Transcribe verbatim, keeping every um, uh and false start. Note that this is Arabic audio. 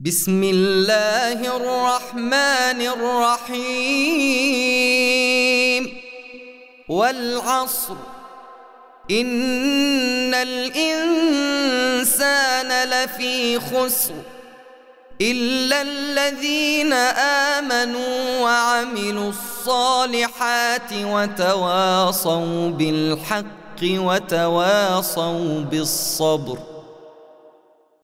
بسم الله الرحمن الرحيم والعصر إن الإنسان لفي خسر إلا الذين آمنوا وعملوا الصالحات وتواصوا بالحق وتواصوا بالصبر.